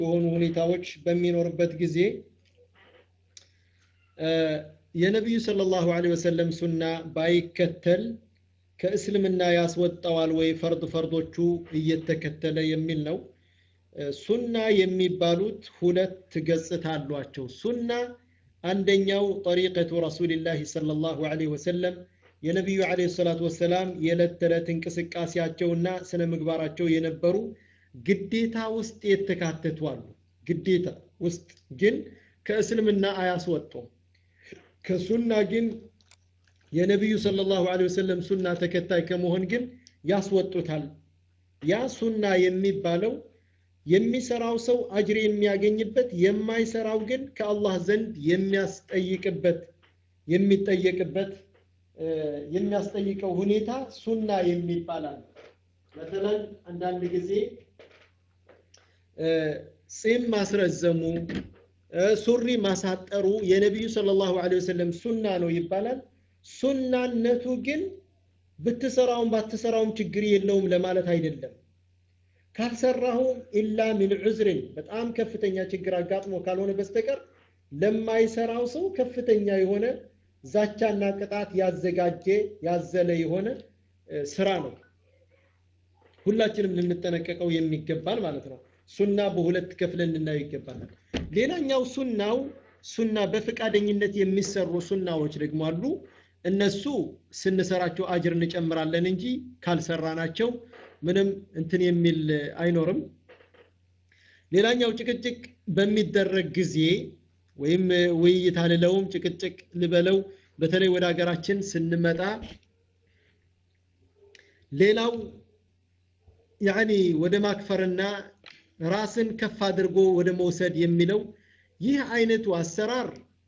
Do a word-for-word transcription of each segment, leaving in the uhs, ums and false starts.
የሆኑ ሁኔታዎች በሚኖርበት ጊዜ የነብዩ ሰለላሁ ዐለይሂ ወሰለም ሱና ባይከተል ከእስልምና ያስወጣዋል ወይ ፈርድ ፈርዶቹ እየተከተለ የሚል ነው። ሱና የሚባሉት ሁለት ገጽታ አሏቸው። ሱና አንደኛው ጠሪቀቱ ረሱልላህ ሰለላሁ ዐለይሂ ወሰለም የነብዩ ዐለይሂ ሰላቱ ወሰላም የዕለት ተዕለት እንቅስቃሴያቸውና ስነ ምግባራቸው የነበሩ ግዴታ ውስጥ የተካተቱ አሉ። ግዴታ ውስጥ ግን ከእስልምና አያስወጡም። ከሱና ግን የነብዩ ሰለላሁ ዐለይሂ ወሰለም ሱና ተከታይ ከመሆን ግን ያስወጡታል። ያ ሱና የሚባለው የሚሰራው ሰው አጅር የሚያገኝበት የማይሰራው ግን ከአላህ ዘንድ የሚያስጠይቅበት የሚጠየቅበት የሚያስጠይቀው ሁኔታ ሱና የሚባላል። مثلا አንዳንድ ጊዜ ጺም ማስረዘሙ ሱሪ ማሳጠሩ የነብዩ ሰለላሁ ዐለይሂ ወሰለም ሱና ነው ይባላል። ሱናነቱ ግን ብትሰራውም ባትሰራውም ችግር የለውም ለማለት አይደለም። ካልሰራሁ ኢላ ሚን ዑዝርን በጣም ከፍተኛ ችግር አጋጥሞ ካልሆነ በስተቀር ለማይሰራው ሰው ከፍተኛ የሆነ ዛቻና ቅጣት ያዘጋጀ ያዘለ የሆነ ስራ ነው። ሁላችንም ልንጠነቀቀው የሚገባል ማለት ነው። ሱና በሁለት ከፍለን ልናየው ይገባል። ሌላኛው ሱናው ሱና በፍቃደኝነት የሚሰሩ ሱናዎች ደግሞ አሉ። እነሱ ስንሰራቸው አጅር እንጨምራለን እንጂ ካልሰራናቸው ምንም እንትን የሚል አይኖርም። ሌላኛው ጭቅጭቅ በሚደረግ ጊዜ ወይም ውይይት አልለውም ጭቅጭቅ ልበለው በተለይ ወደ ሀገራችን ስንመጣ ሌላው ያኒ ወደ ማክፈርና ራስን ከፍ አድርጎ ወደ መውሰድ የሚለው ይህ አይነቱ አሰራር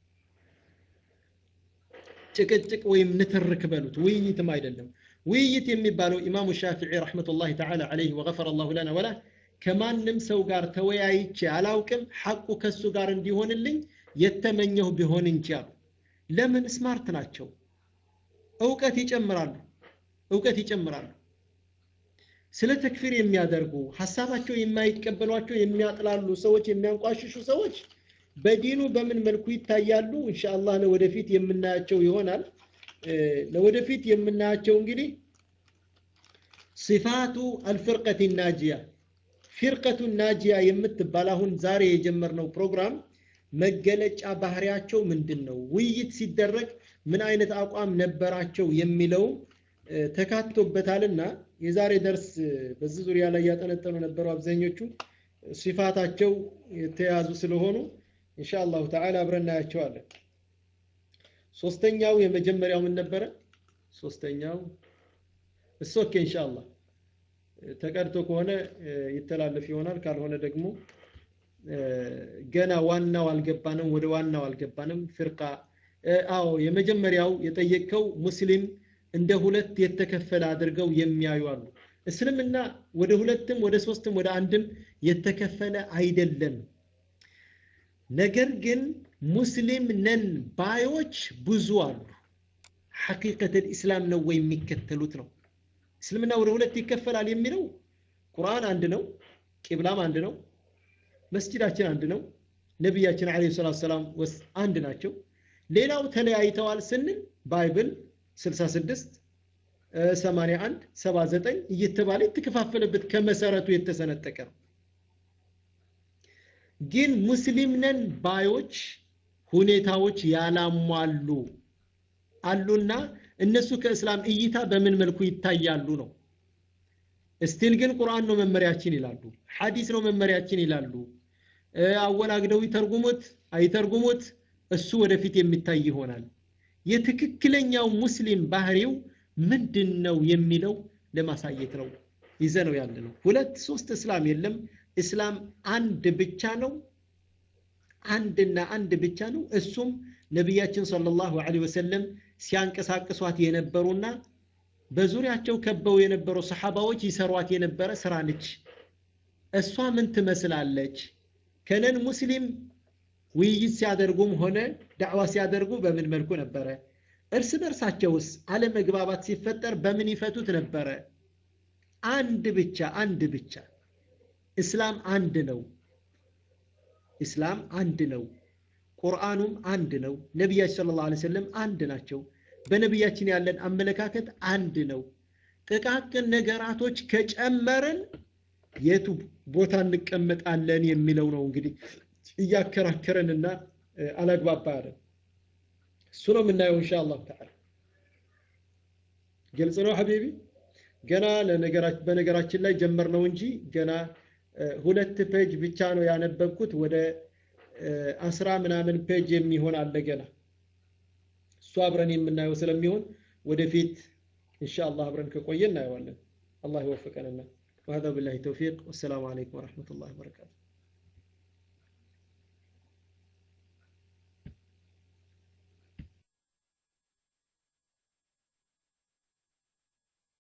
ጭቅጭቅ ወይም ንትርክ በሉት ውይይትም አይደለም። ውይይት የሚባለው ኢማሙ ሻፊዒ ረህመቱላሂ ተዓላ ዐለይሂ ወገፈረ አላሁ ለና ወላ ከማንም ሰው ጋር ተወያይቼ አላውቅም ሐቁ ከሱ ጋር እንዲሆንልኝ የተመኘው ቢሆን እንጂ አሉ። ለምን ስማርት ናቸው፣ ዕውቀት ይጨምራሉ ዕውቀት ይጨምራሉ። ስለ ተክፊር የሚያደርጉ ሐሳባቸው የማይቀበሏቸው የሚያጥላሉ ሰዎች የሚያንቋሽሹ ሰዎች በዲኑ በምን መልኩ ይታያሉ ኢንሻአላህ ለወደፊት የምናያቸው ይሆናል። ለወደፊት የምናያቸው እንግዲህ ሲፋቱ አልፍርቀቱ ናጂያ ፍርቀቱ ናጂያ የምትባል አሁን ዛሬ የጀመርነው ፕሮግራም መገለጫ ባህሪያቸው ምንድነው፣ ውይይት ሲደረግ ምን አይነት አቋም ነበራቸው የሚለው ተካቶበታልና የዛሬ ደርስ በዚህ ዙሪያ ላይ ያጠነጠኑ ነበሩ። አብዛኞቹ ሲፋታቸው የተያዙ ስለሆኑ ኢንሻአላህ ተዓላ አብረን እናያቸዋለን። ሶስተኛው የመጀመሪያው ምን ነበረ? ሶስተኛው እሶኬ ኢንሻአላህ ተቀርቶ ከሆነ ይተላለፍ ይሆናል። ካልሆነ ደግሞ ገና ዋናው አልገባንም ወደ ዋናው አልገባንም። ፍርቃ አዎ የመጀመሪያው የጠየቀው ሙስሊም እንደ ሁለት የተከፈለ አድርገው የሚያዩ አሉ። እስልምና ወደ ሁለትም ወደ ሶስትም ወደ አንድም የተከፈለ አይደለም። ነገር ግን ሙስሊም ነን ባዮች ብዙ አሉ። ሐቂቀተ الاسلام ነው ወይ የሚከተሉት ነው። እስልምና ወደ ሁለት ይከፈላል የሚለው ቁርአን አንድ ነው፣ ቂብላም አንድ ነው፣ መስጂዳችን አንድ ነው፣ ነብያችን አለይሂ ሰላቱ ሰላም ወስ አንድ ናቸው። ሌላው ተለያይተዋል ስንል ባይብል ስልሳ ስድስት ሰማንያ አንድ ሰባ ዘጠኝ እየተባለ የተከፋፈለበት ከመሰረቱ የተሰነጠቀ ነው። ግን ሙስሊም ነን ባዮች ሁኔታዎች ያላሟሉ አሉና እነሱ ከእስላም እይታ በምን መልኩ ይታያሉ ነው። እስቲል ግን ቁርአን ነው መመሪያችን ይላሉ፣ ሐዲስ ነው መመሪያችን ይላሉ። አወላግደው ይተርጉሙት አይተርጉሙት እሱ ወደፊት የሚታይ ይሆናል። የትክክለኛው ሙስሊም ባህሪው ምንድነው የሚለው ለማሳየት ነው ይዘነው ያለነው። ሁለት ሶስት እስላም የለም። እስላም አንድ ብቻ ነው፣ አንድና አንድ ብቻ ነው። እሱም ነብያችን ሰለላሁ ዐለይሂ ወሰለም ሲያንቀሳቅሷት የነበሩና በዙሪያቸው ከበው የነበሩ ሰሃባዎች ይሰሯት የነበረ ስራ ነች። እሷ ምን ትመስላለች? ከነን ሙስሊም ውይይት ሲያደርጉም ሆነ ዳዕዋ ሲያደርጉ በምን መልኩ ነበረ? እርስ በርሳቸውስ አለመግባባት ሲፈጠር በምን ይፈቱት ነበረ? አንድ ብቻ አንድ ብቻ እስላም አንድ ነው። እስላም አንድ ነው ቁርአኑም አንድ ነው ነብያችን ሰለላሁ ዐለይሂ ወሰለም አንድ ናቸው በነብያችን ያለን አመለካከት አንድ ነው ጥቃቅን ነገራቶች ከጨመረን የቱ ቦታ እንቀመጣለን የሚለው ነው እንግዲህ እያከራከረንና አላግባባረ እሱ ነው የምናየው ኢንሻአላህ ተዓላ ግልጽ ነው ሐቢቢ ገና ለነገራችን በነገራችን ላይ ጀመርነው እንጂ ገና ሁለት ፔጅ ብቻ ነው ያነበብኩት ወደ አስራ ምናምን ፔጅ የሚሆን አለ ገና እሱ አብረን የምናየው ስለሚሆን ወደፊት ኢንሻአላህ አብረን ከቆየን እናየዋለን አላህ ይወፍቀንና وهذا بالله التوفيق والسلام عليكم ورحمة الله وبركاته